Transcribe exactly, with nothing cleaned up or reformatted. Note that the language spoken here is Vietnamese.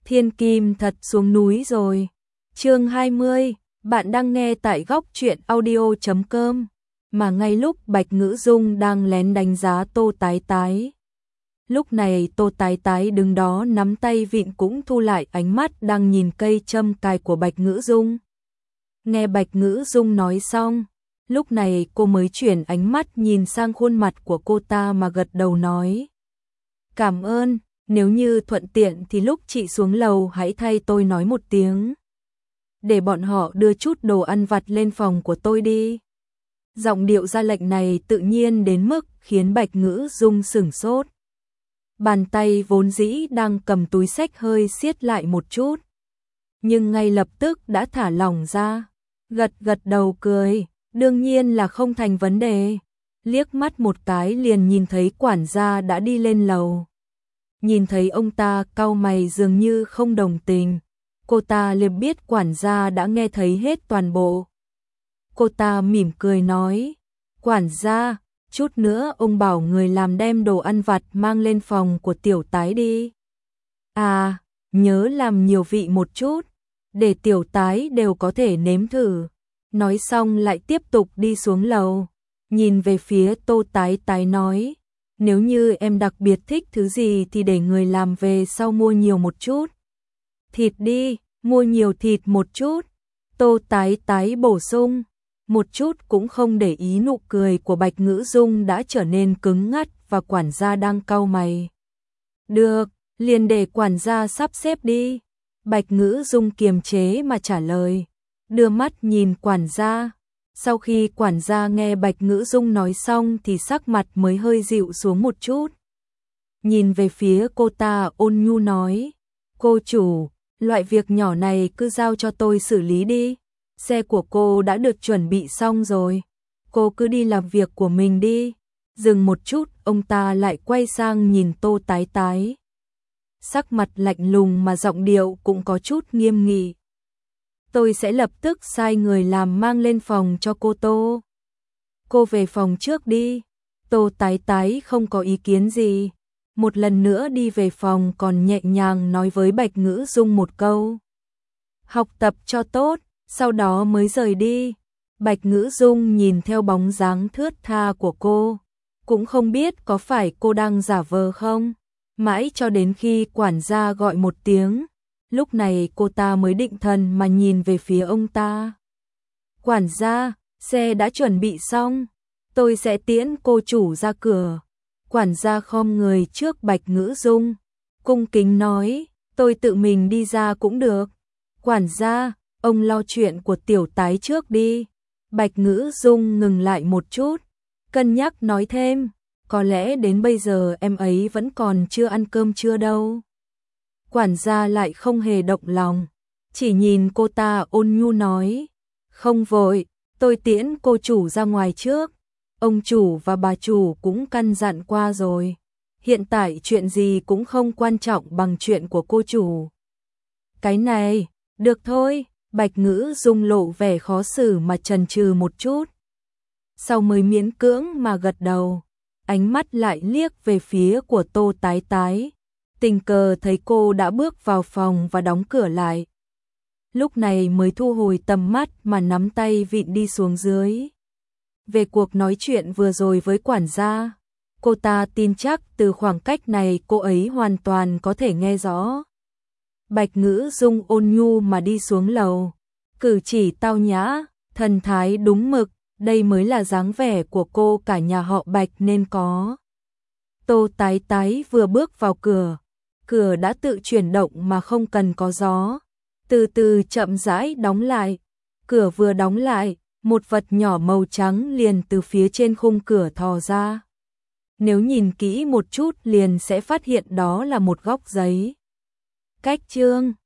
Thiên Kim thật xuống núi rồi. Chương hai mươi, bạn đang nghe tại góc truyện audio chấm com. Mà ngay lúc Bạch Ngữ Dung đang lén đánh giá Tô Tái Tái. Lúc này Tô Tái Tái đứng đó nắm tay vịn cũng thu lại ánh mắt đang nhìn cây châm cài của Bạch Ngữ Dung. Nghe Bạch Ngữ Dung nói xong, lúc này cô mới chuyển ánh mắt nhìn sang khuôn mặt của cô ta mà gật đầu nói. Cảm ơn, nếu như thuận tiện thì lúc chị xuống lầu hãy thay tôi nói một tiếng. Để bọn họ đưa chút đồ ăn vặt lên phòng của tôi đi. Giọng điệu ra lệnh này tự nhiên đến mức khiến Bạch Ngữ Dung sửng sốt. Bàn tay vốn dĩ đang cầm túi xách hơi siết lại một chút. Nhưng ngay lập tức đã thả lỏng ra. Gật gật đầu cười, đương nhiên là không thành vấn đề. Liếc mắt một cái liền nhìn thấy quản gia đã đi lên lầu. Nhìn thấy ông ta cau mày dường như không đồng tình. Cô ta liền biết quản gia đã nghe thấy hết toàn bộ. Cô ta mỉm cười nói, quản gia, chút nữa ông bảo người làm đem đồ ăn vặt mang lên phòng của Tiểu Tái đi. À, nhớ làm nhiều vị một chút, để Tiểu Tái đều có thể nếm thử. Nói xong lại tiếp tục đi xuống lầu, nhìn về phía Tô Tái Tái nói, nếu như em đặc biệt thích thứ gì thì để người làm về sau mua nhiều một chút. Thịt đi, mua nhiều thịt một chút. Tô Tái Tái bổ sung, một chút cũng không để ý nụ cười của Bạch Ngữ Dung đã trở nên cứng ngắt và quản gia đang cau mày. Được, liền để quản gia sắp xếp đi. Bạch Ngữ Dung kiềm chế mà trả lời, đưa mắt nhìn quản gia. Sau khi quản gia nghe Bạch Ngữ Dung nói xong thì sắc mặt mới hơi dịu xuống một chút. Nhìn về phía cô ta ôn nhu nói, cô chủ, loại việc nhỏ này cứ giao cho tôi xử lý đi. Xe của cô đã được chuẩn bị xong rồi. Cô cứ đi làm việc của mình đi. Dừng một chút, ông ta lại quay sang nhìn Tô Tái Tái. Sắc mặt lạnh lùng mà giọng điệu cũng có chút nghiêm nghị. Tôi sẽ lập tức sai người làm mang lên phòng cho cô Tô. Cô về phòng trước đi. Tô Tái Tái không có ý kiến gì. Một lần nữa đi về phòng còn nhẹ nhàng nói với Bạch Ngữ Dung một câu. Học tập cho tốt, sau đó mới rời đi. Bạch Ngữ Dung nhìn theo bóng dáng thướt tha của cô. Cũng không biết có phải cô đang giả vờ không. Mãi cho đến khi quản gia gọi một tiếng. Lúc này cô ta mới định thần mà nhìn về phía ông ta. Quản gia, xe đã chuẩn bị xong. Tôi sẽ tiễn cô chủ ra cửa. Quản gia khom người trước Bạch Ngữ Dung. Cung kính nói, tôi tự mình đi ra cũng được. Quản gia, ông lo chuyện của Tiểu Tái trước đi. Bạch Ngữ Dung ngừng lại một chút. Cân nhắc nói thêm, có lẽ đến bây giờ em ấy vẫn còn chưa ăn cơm trưa đâu. Quản gia lại không hề động lòng, chỉ nhìn cô ta ôn nhu nói, không vội, tôi tiễn cô chủ ra ngoài trước. Ông chủ và bà chủ cũng căn dặn qua rồi. Hiện tại chuyện gì cũng không quan trọng bằng chuyện của cô chủ. Cái này, được thôi, Bạch Ngữ Dung lộ vẻ khó xử mà chần chừ một chút. Sau mới miễn cưỡng mà gật đầu, ánh mắt lại liếc về phía của Tô Tái Tái. Tình cờ thấy cô đã bước vào phòng và đóng cửa lại. Lúc này mới thu hồi tầm mắt mà nắm tay vịn đi xuống dưới. Về cuộc nói chuyện vừa rồi với quản gia, cô ta tin chắc từ khoảng cách này cô ấy hoàn toàn có thể nghe rõ. Bạch Ngữ Dung ôn nhu mà đi xuống lầu, cử chỉ tao nhã, thần thái đúng mực, đây mới là dáng vẻ của cô cả nhà họ Bạch nên có. Tô Tái Tái vừa bước vào cửa, cửa đã tự chuyển động mà không cần có gió, từ từ chậm rãi đóng lại. Cửa vừa đóng lại, một vật nhỏ màu trắng liền từ phía trên khung cửa thò ra. Nếu nhìn kỹ một chút liền sẽ phát hiện đó là một góc giấy. Cách chương